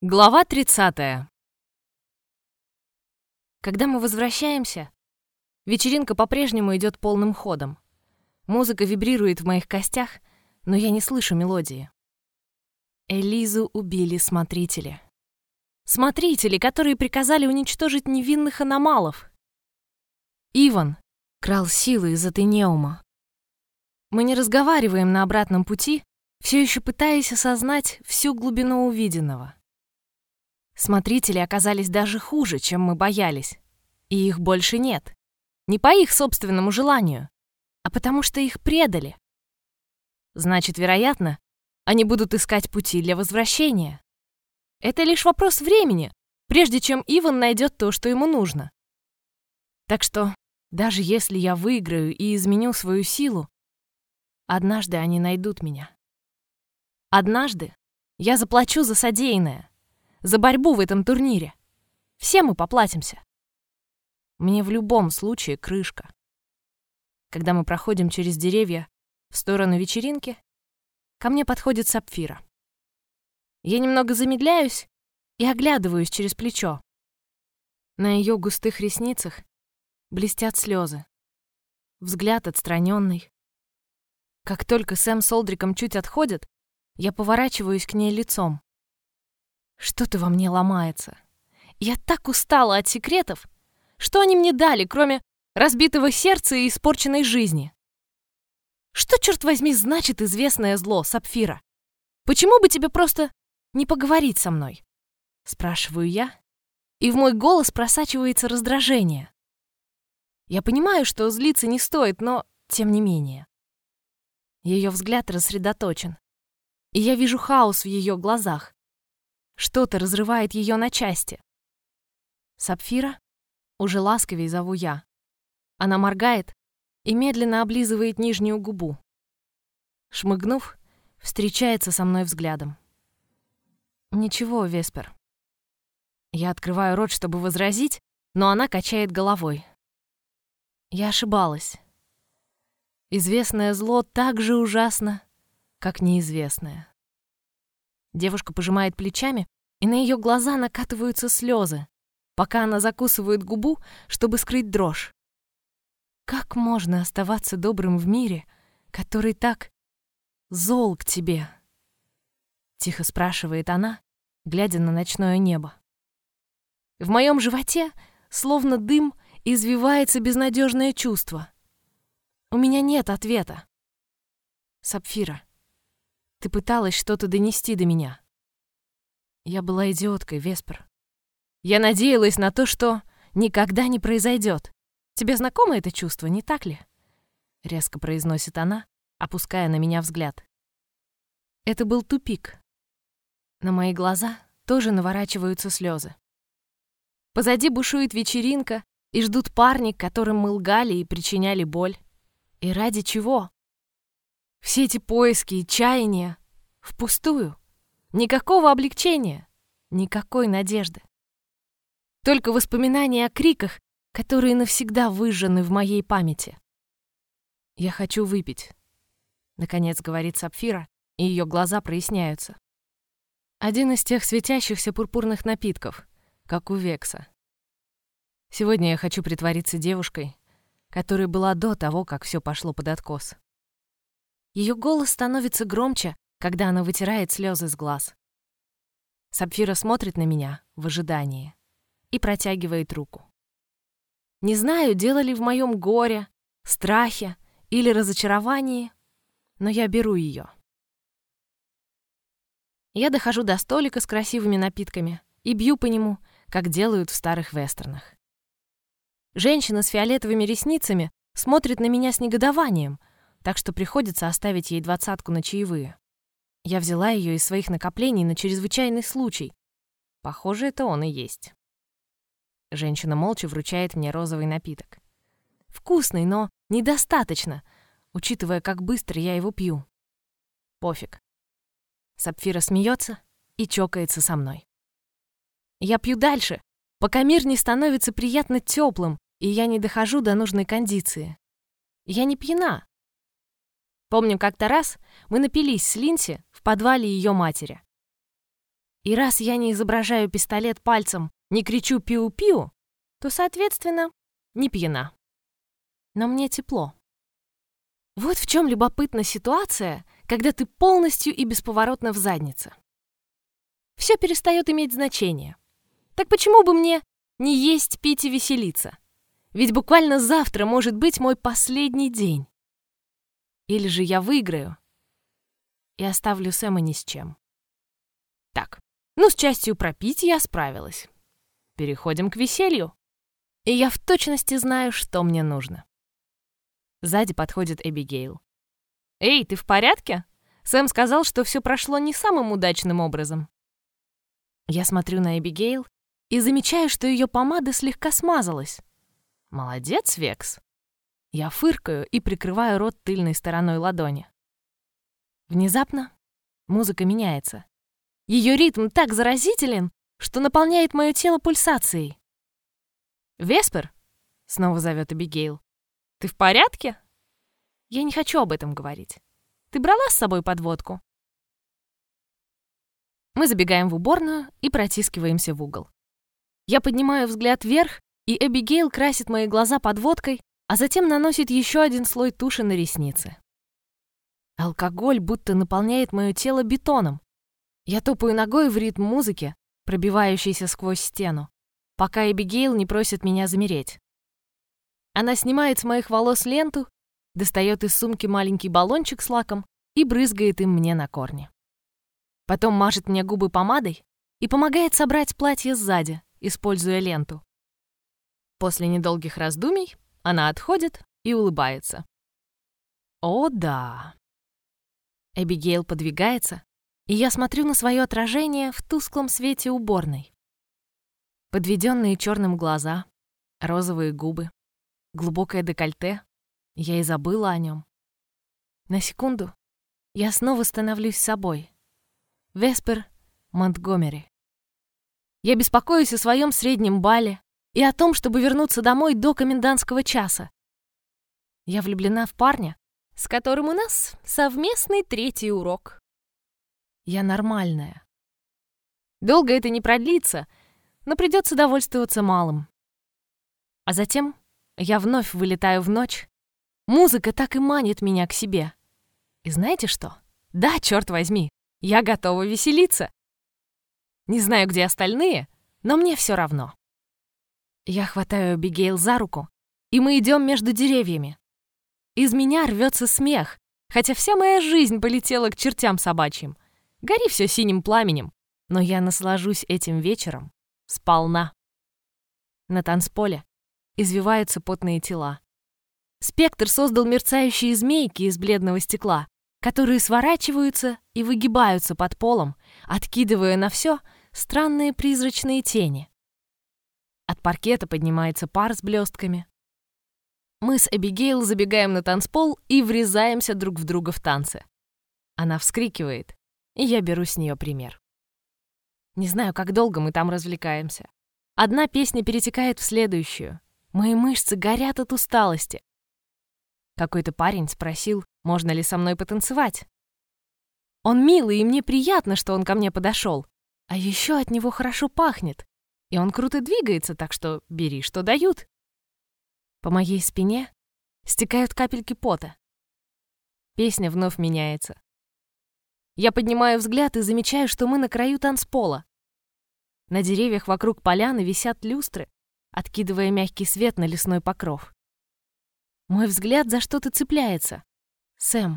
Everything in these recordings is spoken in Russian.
Глава 30. Когда мы возвращаемся, вечеринка по-прежнему идет полным ходом. Музыка вибрирует в моих костях, но я не слышу мелодии. Элизу убили смотрители. Смотрители, которые приказали уничтожить невинных аномалов. Иван крал силы из Атенеума. Мы не разговариваем на обратном пути, все еще пытаясь осознать всю глубину увиденного. Смотрители оказались даже хуже, чем мы боялись. И их больше нет. Не по их собственному желанию, а потому что их предали. Значит, вероятно, они будут искать пути для возвращения. Это лишь вопрос времени, прежде чем Иван найдет то, что ему нужно. Так что, даже если я выиграю и изменю свою силу, однажды они найдут меня. Однажды я заплачу за содеянное. За борьбу в этом турнире. Все мы поплатимся. Мне в любом случае крышка. Когда мы проходим через деревья в сторону вечеринки, ко мне подходит Сапфира. Я немного замедляюсь и оглядываюсь через плечо. На ее густых ресницах блестят слезы. Взгляд отстраненный. Как только Сэм с Олдриком чуть отходят, я поворачиваюсь к ней лицом. Что-то во мне ломается. Я так устала от секретов. Что они мне дали, кроме разбитого сердца и испорченной жизни? Что, черт возьми, значит известное зло, Сапфира? Почему бы тебе просто не поговорить со мной? Спрашиваю я, и в мой голос просачивается раздражение. Я понимаю, что злиться не стоит, но тем не менее. Ее взгляд рассредоточен, и я вижу хаос в ее глазах. Что-то разрывает ее на части. Сапфира, уже ласковей зову я. Она моргает и медленно облизывает нижнюю губу. Шмыгнув, встречается со мной взглядом. Ничего, Веспер. Я открываю рот, чтобы возразить, но она качает головой. Я ошибалась. Известное зло так же ужасно, как неизвестное. Девушка пожимает плечами, и на ее глаза накатываются слезы, пока она закусывает губу, чтобы скрыть дрожь. Как можно оставаться добрым в мире, который так зол к тебе? Тихо спрашивает она, глядя на ночное небо. В моем животе, словно дым, извивается безнадежное чувство. У меня нет ответа. Сапфира, ты пыталась что-то донести до меня. Я была идиоткой, Веспер. Я надеялась на то, что никогда не произойдет. Тебе знакомо это чувство, не так ли? Резко произносит она, опуская на меня взгляд. Это был тупик. На мои глаза тоже наворачиваются слезы. Позади бушует вечеринка, и ждут парни, которым мы лгали и причиняли боль. И ради чего? Все эти поиски и чаяния впустую. Никакого облегчения, никакой надежды. Только воспоминания о криках, которые навсегда выжжены в моей памяти. «Я хочу выпить», — наконец говорит Сапфира, и ее глаза проясняются. Один из тех светящихся пурпурных напитков, как у Векса. Сегодня я хочу притвориться девушкой, которой была до того, как все пошло под откос. Ее голос становится громче, когда она вытирает слезы с глаз. Сапфира смотрит на меня в ожидании и протягивает руку. Не знаю, дело ли в моем горе, страхе или разочаровании, но я беру ее. Я дохожу до столика с красивыми напитками и бью по нему, как делают в старых вестернах. Женщина с фиолетовыми ресницами смотрит на меня с негодованием, так что приходится оставить ей 20 на чаевые. Я взяла ее из своих накоплений на чрезвычайный случай. Похоже, это он и есть. Женщина молча вручает мне розовый напиток. Вкусный, но недостаточно, учитывая, как быстро я его пью. Пофиг. Сапфира смеется и чокается со мной. Я пью дальше, пока мир не становится приятно теплым, и я не дохожу до нужной кондиции. Я не пьяна. Помню, как-то раз мы напились с Линси в подвале ее матери. И раз я не изображаю пистолет пальцем, не кричу «пиу-пиу», то, соответственно, не пьяна. Но мне тепло. Вот в чем любопытна ситуация, когда ты полностью и бесповоротно в заднице. Все перестает иметь значение. Так почему бы мне не есть, пить и веселиться? Ведь буквально завтра может быть мой последний день. Или же я выиграю и оставлю Сэма ни с чем. Так, с частью пропить я справилась. Переходим к веселью. И я в точности знаю, что мне нужно. Сзади подходит Эбигейл. «Эй, ты в порядке? Сэм сказал, что все прошло не самым удачным образом». Я смотрю на Эбигейл и замечаю, что ее помада слегка смазалась. «Молодец, Векс». Я фыркаю и прикрываю рот тыльной стороной ладони. Внезапно музыка меняется. Ее ритм так заразителен, что наполняет мое тело пульсацией. «Веспер?» — снова зовет Эбигейл. «Ты в порядке?» Я не хочу об этом говорить. Ты брала с собой подводку? Мы забегаем в уборную и протискиваемся в угол. Я поднимаю взгляд вверх, и Эбигейл красит мои глаза подводкой, а затем наносит еще один слой туши на ресницы. Алкоголь будто наполняет мое тело бетоном. Я топаю ногой в ритм музыки, пробивающейся сквозь стену, пока Эбигейл не просит меня замереть. Она снимает с моих волос ленту, достает из сумки маленький баллончик с лаком и брызгает им мне на корни. Потом мажет мне губы помадой и помогает собрать платье сзади, используя ленту. После недолгих раздумий она отходит и улыбается. О, да. Эбигейл подвигается, и я смотрю на свое отражение в тусклом свете уборной. Подведенные черным глаза, розовые губы, глубокое декольте. Я и забыла о нем. На секунду я снова становлюсь собой. Веспер Монтгомери. Я беспокоюсь о своем среднем балле и о том, чтобы вернуться домой до комендантского часа. Я влюблена в парня, с которым у нас совместный 3-й урок. Я нормальная. Долго это не продлится, но придется довольствоваться малым. А затем я вновь вылетаю в ночь. Музыка так и манит меня к себе. И знаете что? Да, черт возьми, я готова веселиться. Не знаю, где остальные, но мне все равно. Я хватаю Эбигейл за руку, и мы идем между деревьями. Из меня рвется смех, хотя вся моя жизнь полетела к чертям собачьим. Гори все синим пламенем, но я наслажусь этим вечером сполна. На танцполе извиваются потные тела. Спектр создал мерцающие змейки из бледного стекла, которые сворачиваются и выгибаются под полом, откидывая на все странные призрачные тени. От паркета поднимается пар с блестками. Мы с Эбигейл забегаем на танцпол и врезаемся друг в друга в танце. Она вскрикивает, и я беру с нее пример. Не знаю, как долго мы там развлекаемся. Одна песня перетекает в следующую. Мои мышцы горят от усталости. Какой-то парень спросил, можно ли со мной потанцевать. Он милый, и мне приятно, что он ко мне подошел. А еще от него хорошо пахнет. И он круто двигается, так что бери, что дают. По моей спине стекают капельки пота. Песня вновь меняется. Я поднимаю взгляд и замечаю, что мы на краю танцпола. На деревьях вокруг поляны висят люстры, откидывая мягкий свет на лесной покров. Мой взгляд за что-то цепляется. Сэм.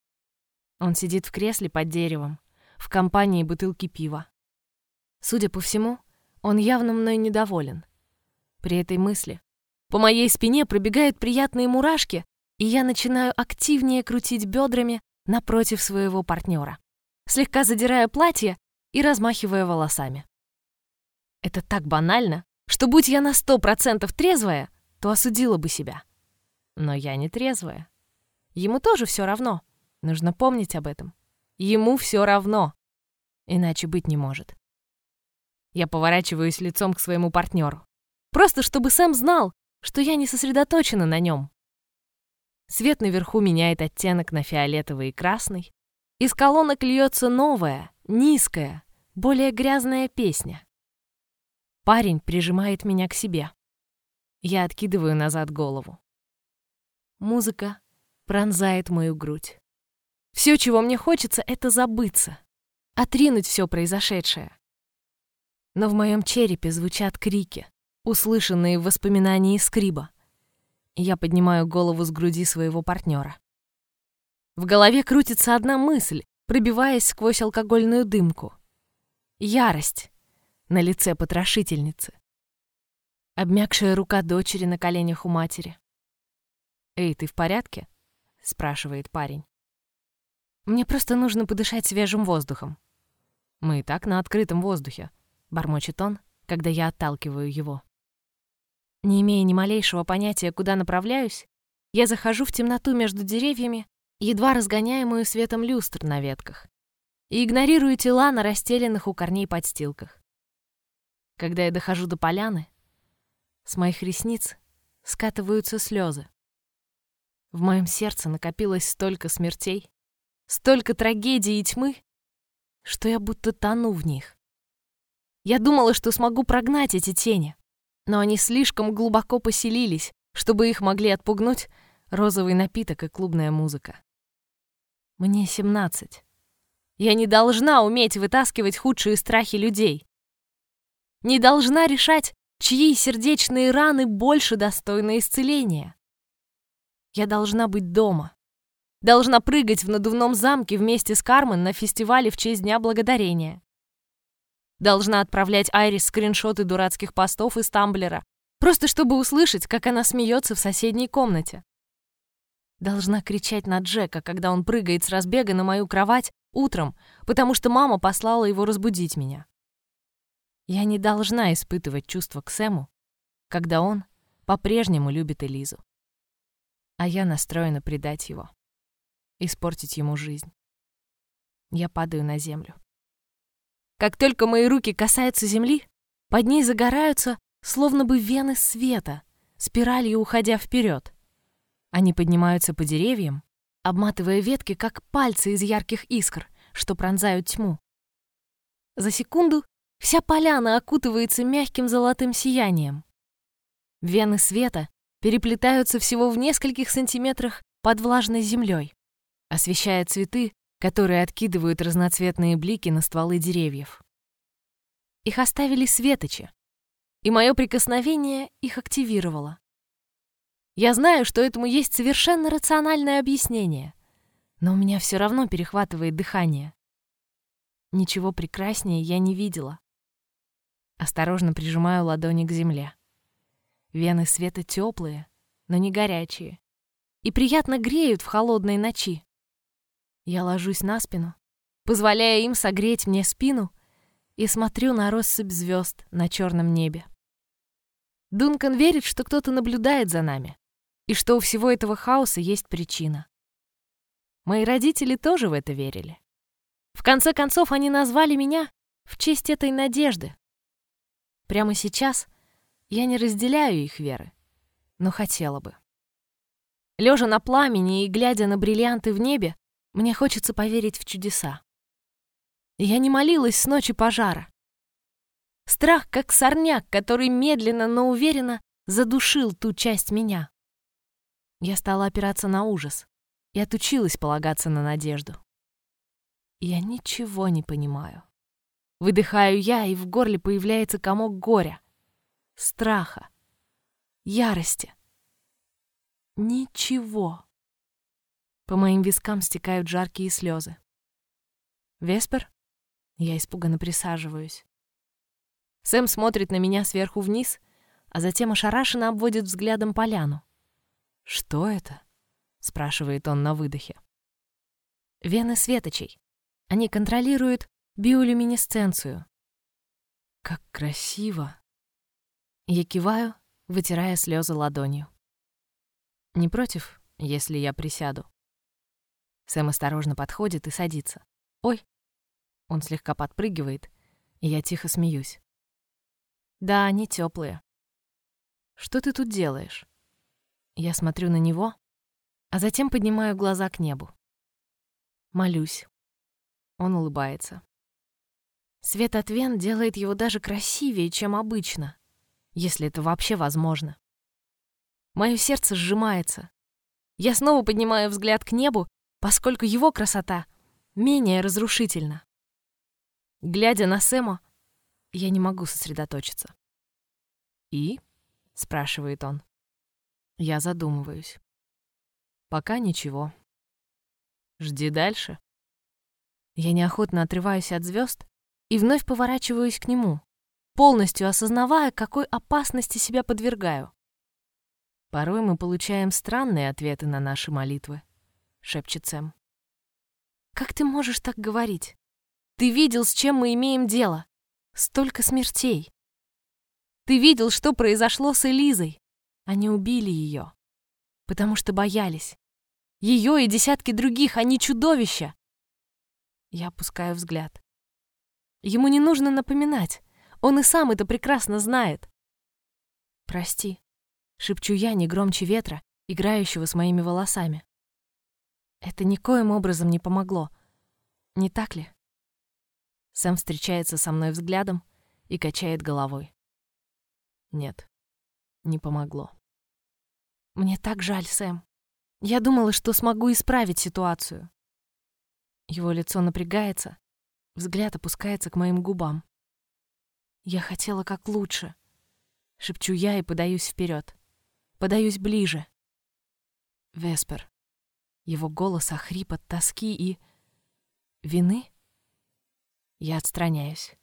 Он сидит в кресле под деревом, в компании бутылки пива. Судя по всему, он явно мной недоволен. При этой мысли по моей спине пробегают приятные мурашки, и я начинаю активнее крутить бедрами напротив своего партнера, слегка задирая платье и размахивая волосами. Это так банально, что будь я на 100% трезвая, то осудила бы себя. Но я не трезвая. Ему тоже все равно. Нужно помнить об этом. Ему все равно. Иначе быть не может. Я поворачиваюсь лицом к своему партнеру. Просто чтобы Сэм знал, что я не сосредоточена на нем. Свет наверху меняет оттенок на фиолетовый и красный. Из колонок льется новая, низкая, более грязная песня. Парень прижимает меня к себе. Я откидываю назад голову. Музыка пронзает мою грудь. Все, чего мне хочется, это забыться, отринуть все произошедшее. Но в моем черепе звучат крики, услышанные в воспоминании Скриба. Я поднимаю голову с груди своего партнера. В голове крутится одна мысль, пробиваясь сквозь алкогольную дымку. Ярость на лице потрошительницы. Обмякшая рука дочери на коленях у матери. «Эй, ты в порядке?» — спрашивает парень. «Мне просто нужно подышать свежим воздухом». «Мы и так на открытом воздухе», — бормочет он, когда я отталкиваю его. Не имея ни малейшего понятия, куда направляюсь, я захожу в темноту между деревьями, едва разгоняемую светом люстр на ветках, и игнорирую тела на расстеленных у корней подстилках. Когда я дохожу до поляны, с моих ресниц скатываются слезы. В моем сердце накопилось столько смертей, столько трагедий и тьмы, что я будто тону в них. Я думала, что смогу прогнать эти тени, но они слишком глубоко поселились, чтобы их могли отпугнуть розовый напиток и клубная музыка. Мне 17. Я не должна уметь вытаскивать худшие страхи людей. Не должна решать, чьи сердечные раны больше достойны исцеления. Я должна быть дома. Должна прыгать в надувном замке вместе с Кармен на фестивале в честь Дня Благодарения. Должна отправлять Айрис скриншоты дурацких постов из Тамблера, просто чтобы услышать, как она смеется в соседней комнате. Должна кричать на Джека, когда он прыгает с разбега на мою кровать утром, потому что мама послала его разбудить меня. Я не должна испытывать чувства к Сэму, когда он по-прежнему любит Элизу. А я настроена предать его, испортить ему жизнь. Я падаю на землю. Как только мои руки касаются земли, под ней загораются, словно бы вены света, спиралью уходя вперед. Они поднимаются по деревьям, обматывая ветки, как пальцы из ярких искр, что пронзают тьму. За секунду вся поляна окутывается мягким золотым сиянием. Вены света переплетаются всего в нескольких сантиметрах под влажной землей, освещая цветы, которые откидывают разноцветные блики на стволы деревьев. Их оставили светочи, и мое прикосновение их активировало. Я знаю, что этому есть совершенно рациональное объяснение, но у меня все равно перехватывает дыхание. Ничего прекраснее я не видела. Осторожно прижимаю ладони к земле. Вены света теплые, но не горячие, и приятно греют в холодной ночи. Я ложусь на спину, позволяя им согреть мне спину, и смотрю на россыпь звезд на черном небе. Дункан верит, что кто-то наблюдает за нами, и что у всего этого хаоса есть причина. Мои родители тоже в это верили. В конце концов, они назвали меня в честь этой надежды. Прямо сейчас я не разделяю их веры, но хотела бы. Лежа на пламени и глядя на бриллианты в небе, мне хочется поверить в чудеса. Я не молилась с ночи пожара. Страх, как сорняк, который медленно, но уверенно задушил ту часть меня. Я стала опираться на ужас и отучилась полагаться на надежду. Я ничего не понимаю. Выдыхаю я, и в горле появляется комок горя, страха, ярости. Ничего. По моим вискам стекают жаркие слезы. «Веспер?» Я испуганно присаживаюсь. Сэм смотрит на меня сверху вниз, а затем ошарашенно обводит взглядом поляну. «Что это?» — спрашивает он на выдохе. «Вены светочей. Они контролируют биолюминесценцию». «Как красиво!» Я киваю, вытирая слезы ладонью. «Не против, если я присяду?» Сэм осторожно подходит и садится. «Ой!» Он слегка подпрыгивает, и я тихо смеюсь. «Да, они теплые. Что ты тут делаешь?» Я смотрю на него, а затем поднимаю глаза к небу. Молюсь. Он улыбается. Свет от вен делает его даже красивее, чем обычно, если это вообще возможно. Мое сердце сжимается. Я снова поднимаю взгляд к небу, поскольку его красота менее разрушительна. Глядя на Сэма, я не могу сосредоточиться. «И?» — спрашивает он. Я задумываюсь. «Пока ничего. Жди дальше». Я неохотно отрываюсь от звезд и вновь поворачиваюсь к нему, полностью осознавая, какой опасности себя подвергаю. «Порой мы получаем странные ответы на наши молитвы», — шепчет Сэм. «Как ты можешь так говорить? Ты видел, с чем мы имеем дело? Столько смертей. Ты видел, что произошло с Элизой. Они убили ее, потому что боялись. Ее и десятки других, они чудовища». Я опускаю взгляд. Ему не нужно напоминать, он и сам это прекрасно знает. «Прости», — шепчу я не громче ветра, играющего с моими волосами. Это никоим образом не помогло, не так ли? Сэм встречается со мной взглядом и качает головой. Нет, не помогло. Мне так жаль, Сэм. Я думала, что смогу исправить ситуацию. Его лицо напрягается, взгляд опускается к моим губам. Я хотела как лучше. Шепчу я и подаюсь вперед. Подаюсь ближе. Веспер. Его голос охрип от тоски и... вины? Я отстраняюсь.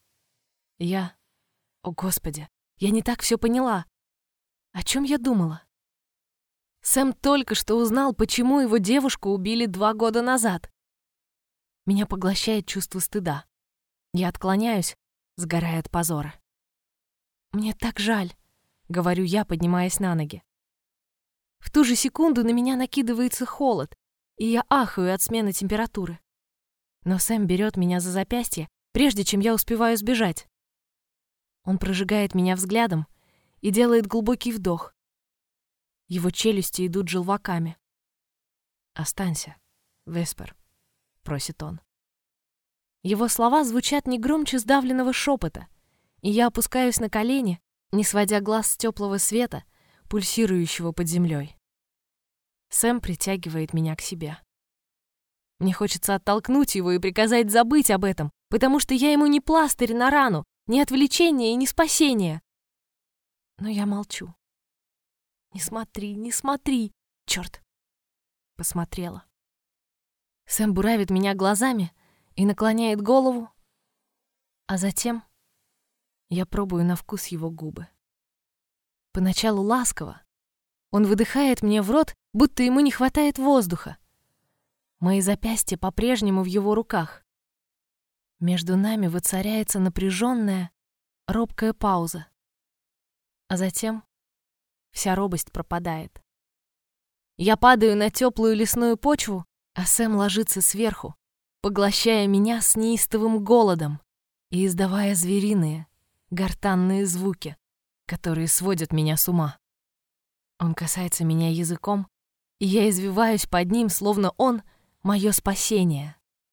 О, Господи, я не так все поняла. О чем я думала? Сэм только что узнал, почему его девушку убили 2 года назад. Меня поглощает чувство стыда. Я отклоняюсь, сгорая от позора. «Мне так жаль», — говорю я, поднимаясь на ноги. В ту же секунду на меня накидывается холод, и я ахаю от смены температуры. Но Сэм берет меня за запястье, прежде чем я успеваю сбежать. Он прожигает меня взглядом и делает глубокий вдох. Его челюсти идут желваками. «Останься, Веспер», — просит он. Его слова звучат не громче сдавленного шепота, и я опускаюсь на колени, не сводя глаз с теплого света, пульсирующего под землей. Сэм притягивает меня к себе. Мне хочется оттолкнуть его и приказать забыть об этом, потому что я ему не пластырь на рану, не отвлечение и не спасение. Но я молчу. «Не смотри, не смотри!» Черт! Посмотрела. Сэм буравит меня глазами и наклоняет голову, а затем я пробую на вкус его губы. Поначалу ласково. Он выдыхает мне в рот, будто ему не хватает воздуха. Мои запястья по-прежнему в его руках. Между нами воцаряется напряженная, робкая пауза. А затем вся робость пропадает. Я падаю на теплую лесную почву, а Сэм ложится сверху, поглощая меня с неистовым голодом и издавая звериные, гортанные звуки, которые сводят меня с ума. Он касается меня языком, и я извиваюсь под ним, словно он — мое спасение.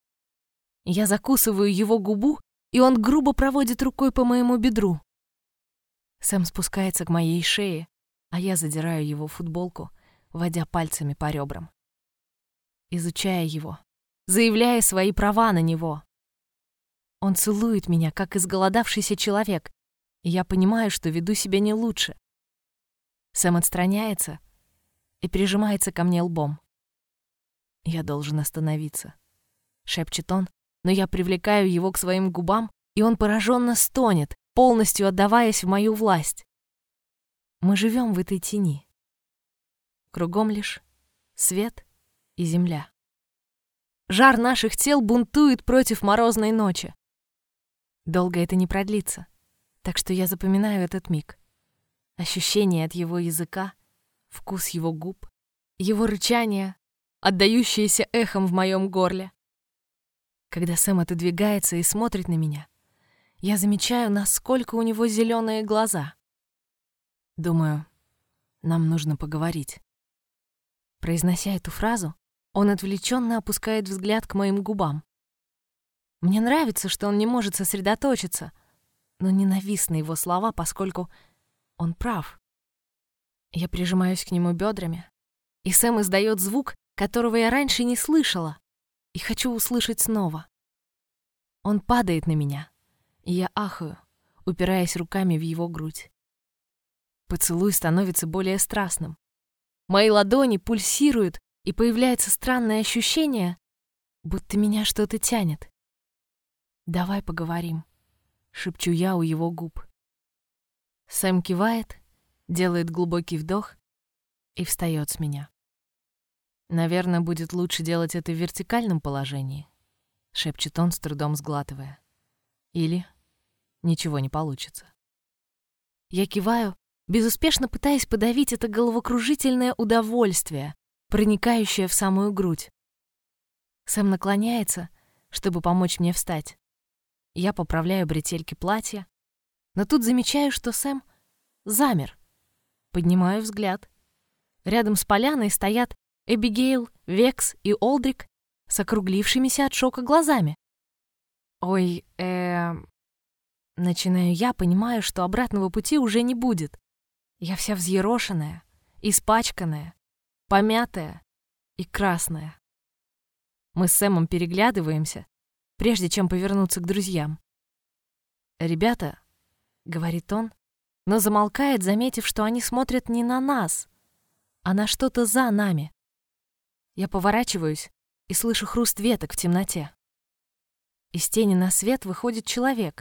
Я закусываю его губу, и он грубо проводит рукой по моему бедру. Сэм спускается к моей шее, а я задираю его футболку, водя пальцами по ребрам. Изучая его, заявляя свои права на него. Он целует меня, как изголодавшийся человек, и я понимаю, что веду себя не лучше. Сэм отстраняется и прижимается ко мне лбом. «Я должен остановиться», — шепчет он, но я привлекаю его к своим губам, и он пораженно стонет, полностью отдаваясь в мою власть. Мы живем в этой тени. Кругом лишь свет и земля. Жар наших тел бунтует против морозной ночи. Долго это не продлится, так что я запоминаю этот миг. Ощущение от его языка, вкус его губ, его рычание, отдающееся эхом в моем горле. Когда Сэм отодвигается и смотрит на меня, я замечаю, насколько у него зеленые глаза. Думаю, нам нужно поговорить. Произнося эту фразу, он отвлеченно опускает взгляд к моим губам. Мне нравится, что он не может сосредоточиться, но ненавистны его слова, поскольку он прав. Я прижимаюсь к нему бедрами, и Сэм издает звук, которого я раньше не слышала, и хочу услышать снова. Он падает на меня, и я ахаю, упираясь руками в его грудь. Поцелуй становится более страстным. Мои ладони пульсируют, и появляется странное ощущение, будто меня что-то тянет. «Давай поговорим», — шепчу я у его губ. Сэм кивает, делает глубокий вдох и встает с меня. «Наверное, будет лучше делать это в вертикальном положении», — шепчет он, с трудом сглатывая. «Или ничего не получится». Я киваю, безуспешно пытаясь подавить это головокружительное удовольствие, проникающее в самую грудь. Сэм наклоняется, чтобы помочь мне встать. Я поправляю бретельки платья, но тут замечаю, что Сэм замер. Поднимаю взгляд. Рядом с поляной стоят Эбигейл, Векс и Олдрик с округлившимися от шока глазами. «Ой, Начинаю я, понимаю, что обратного пути уже не будет. Я вся взъерошенная, испачканная, помятая и красная. Мы с Сэмом переглядываемся, прежде чем повернуться к друзьям. «Ребята», — говорит он, но замолкает, заметив, что они смотрят не на нас, а на что-то за нами. Я поворачиваюсь и слышу хруст веток в темноте. Из тени на свет выходит человек.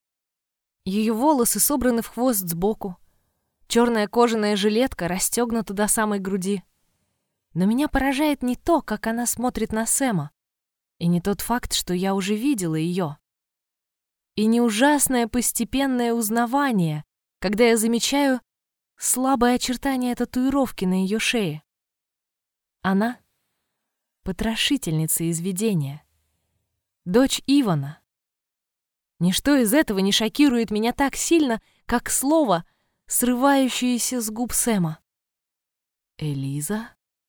Ее волосы собраны в хвост сбоку, черная кожаная жилетка расстегнута до самой груди. Но меня поражает не то, как она смотрит на Сэма, и не тот факт, что я уже видела ее, и не ужасное постепенное узнавание, когда я замечаю слабое очертание татуировки на ее шее. Она — потрошительница из видения, дочь Ивана. Ничто из этого не шокирует меня так сильно, как слово, срывающееся с губ Сэма. Элиза?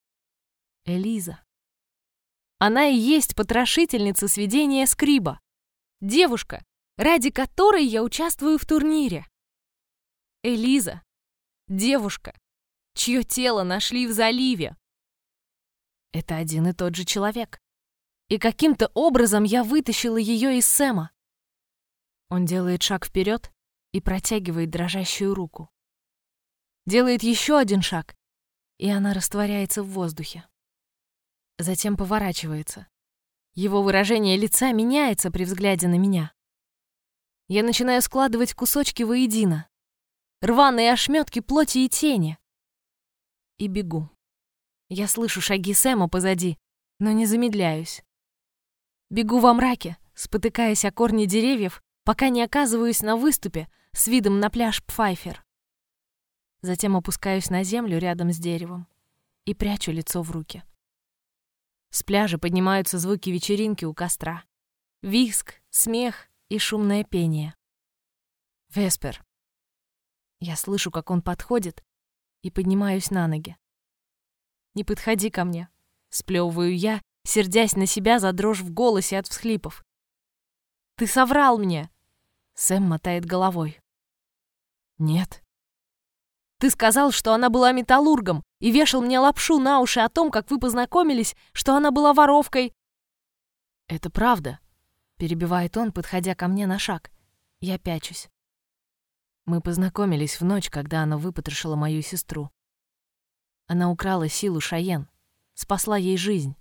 Элиза. Она и есть потрошительница с видения Скриба. Девушка, ради которой я участвую в турнире. Элиза. Девушка, чье тело нашли в заливе. Это один и тот же человек. И каким-то образом я вытащила ее из Сэма. Он делает шаг вперед и протягивает дрожащую руку. Делает еще один шаг, и она растворяется в воздухе. Затем поворачивается. Его выражение лица меняется при взгляде на меня. Я начинаю складывать кусочки воедино. Рваные ошметки плоти и тени. И бегу. Я слышу шаги Сэма позади, но не замедляюсь. Бегу во мраке, спотыкаясь о корни деревьев, пока не оказываюсь на выступе с видом на пляж Пфайфер. Затем опускаюсь на землю рядом с деревом и прячу лицо в руки. С пляжа поднимаются звуки вечеринки у костра. Визг, смех и шумное пение. «Веспер». Я слышу, как он подходит, и поднимаюсь на ноги. «Не подходи ко мне», — сплёвываю я, сердясь на себя за дрожь в голосе от всхлипов. «Ты соврал мне!» Сэм мотает головой. «Нет». «Ты сказал, что она была металлургом, и вешал мне лапшу на уши о том, как вы познакомились, что она была воровкой». «Это правда», — перебивает он, подходя ко мне на шаг. Я пячусь. Мы познакомились в ночь, когда она выпотрошила мою сестру. Она украла силу Шайен, спасла ей жизнь.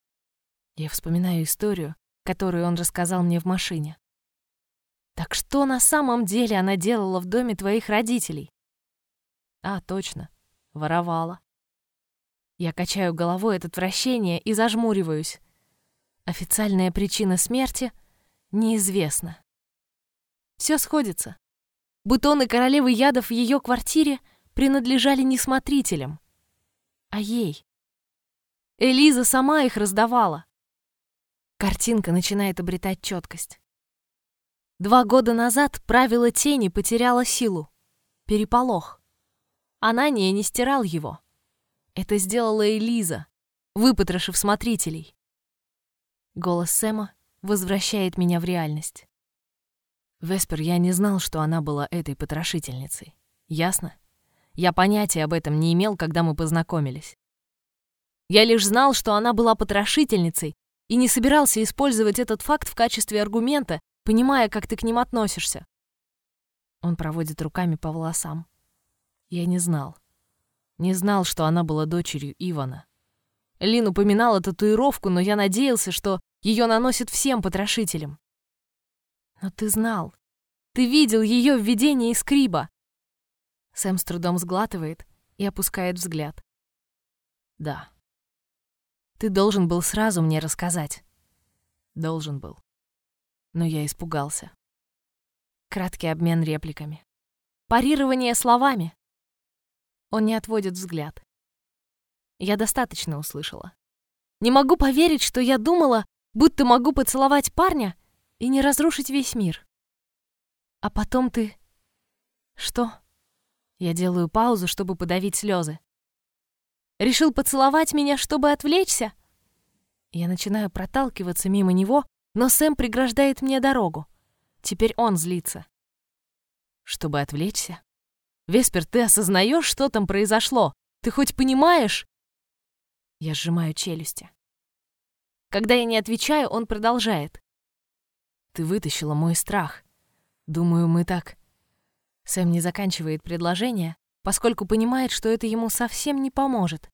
Я вспоминаю историю, которую он рассказал мне в машине. Так что на самом деле она делала в доме твоих родителей? А, точно, воровала. Я качаю головой от отвращения и зажмуриваюсь. Официальная причина смерти неизвестна. Все сходится. Бутоны королевы ядов в ее квартире принадлежали не смотрителям, а ей. Элиза сама их раздавала. Картинка начинает обретать четкость. 2 года назад правило тени потеряло силу. Переполох. Анания не стирал его. Это сделала Элиза, выпотрошив смотрителей. Голос Сэма возвращает меня в реальность. Веспер, я не знал, что она была этой потрошительницей. Ясно? Я понятия об этом не имел, когда мы познакомились. Я лишь знал, что она была потрошительницей, и не собирался использовать этот факт в качестве аргумента, понимая, как ты к ним относишься. Он проводит руками по волосам. Я не знал. Не знал, что она была дочерью Ивана. Лин упоминала татуировку, но я надеялся, что ее наносят всем потрошителям. Но ты знал. Ты видел ее в видении Скриба. Сэм с трудом сглатывает и опускает взгляд. Да. Ты должен был сразу мне рассказать. Должен был. Но я испугался. Краткий обмен репликами. Парирование словами. Он не отводит взгляд. Я достаточно услышала. Не могу поверить, что я думала, будто могу поцеловать парня и не разрушить весь мир. А потом ты... Что? Я делаю паузу, чтобы подавить слезы. Решил поцеловать меня, чтобы отвлечься? Я начинаю проталкиваться мимо него, но Сэм преграждает мне дорогу. Теперь он злится. Чтобы отвлечься? Веспер, ты осознаешь, что там произошло? Ты хоть понимаешь? Я сжимаю челюсти. Когда я не отвечаю, он продолжает. Ты вытащила мой страх. Думаю, мы так... Сэм не заканчивает предложение, поскольку понимает, что это ему совсем не поможет.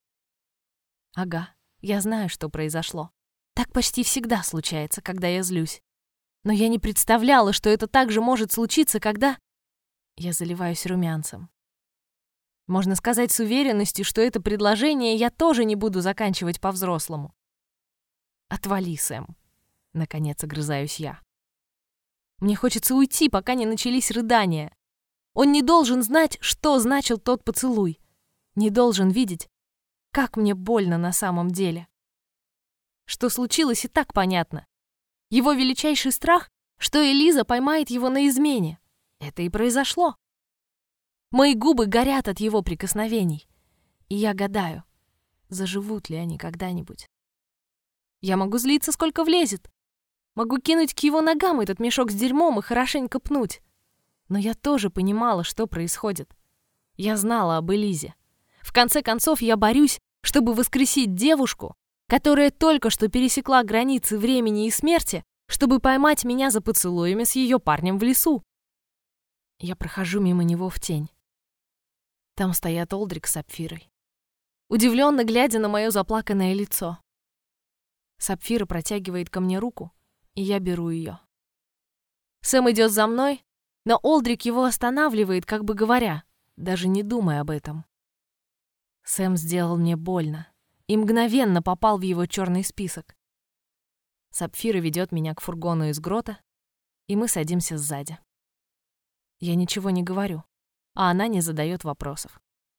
Ага, я знаю, что произошло. Так почти всегда случается, когда я злюсь. Но я не представляла, что это также может случиться, когда... Я заливаюсь румянцем. Можно сказать с уверенностью, что это предложение я тоже не буду заканчивать по-взрослому. Отвали, Сэм. Наконец огрызаюсь я. Мне хочется уйти, пока не начались рыдания. Он не должен знать, что значил тот поцелуй. Не должен видеть, как мне больно на самом деле. Что случилось, и так понятно. Его величайший страх, что Элиза поймает его на измене. Это и произошло. Мои губы горят от его прикосновений. И я гадаю, заживут ли они когда-нибудь. Я могу злиться, сколько влезет. Могу кинуть к его ногам этот мешок с дерьмом и хорошенько пнуть. Но я тоже понимала, что происходит. Я знала об Элизе. В конце концов, я борюсь, чтобы воскресить девушку, которая только что пересекла границы времени и смерти, чтобы поймать меня за поцелуями с ее парнем в лесу. Я прохожу мимо него в тень. Там стоят Олдрик с Сапфирой, удивленно глядя на мое заплаканное лицо. Сапфира протягивает ко мне руку, и я беру ее. Сэм идет за мной, но Олдрик его останавливает, как бы говоря, даже не думай об этом. Сэм сделал мне больно и мгновенно попал в его черный список. Сапфира ведет меня к фургону из грота, и мы садимся сзади. Я ничего не говорю, а она не задает вопросов.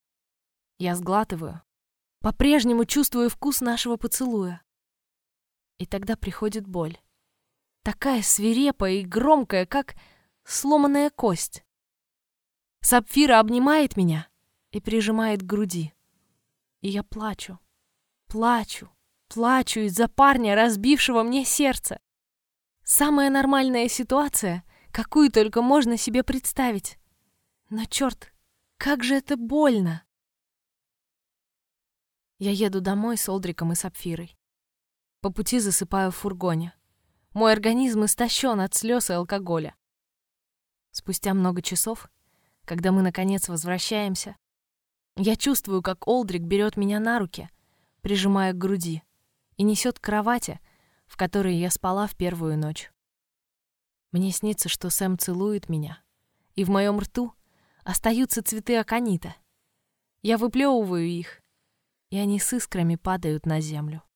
Я сглатываю, по-прежнему чувствую вкус нашего поцелуя. И тогда приходит боль. Такая свирепая и громкая, как сломанная кость. Сапфира обнимает меня и прижимает к груди. И я плачу, плачу, плачу из-за парня, разбившего мне сердце. Самая нормальная ситуация, какую только можно себе представить. Но черт, как же это больно! Я еду домой с Олдриком и Сапфирой. По пути засыпаю в фургоне. Мой организм истощен от слез и алкоголя. Спустя много часов, когда мы наконец возвращаемся, я чувствую, как Олдрик берет меня на руки, прижимая к груди, и несет к кровати, в которой я спала в первую ночь. Мне снится, что Сэм целует меня, и в моем рту остаются цветы аконита. Я выплевываю их, и они с искрами падают на землю.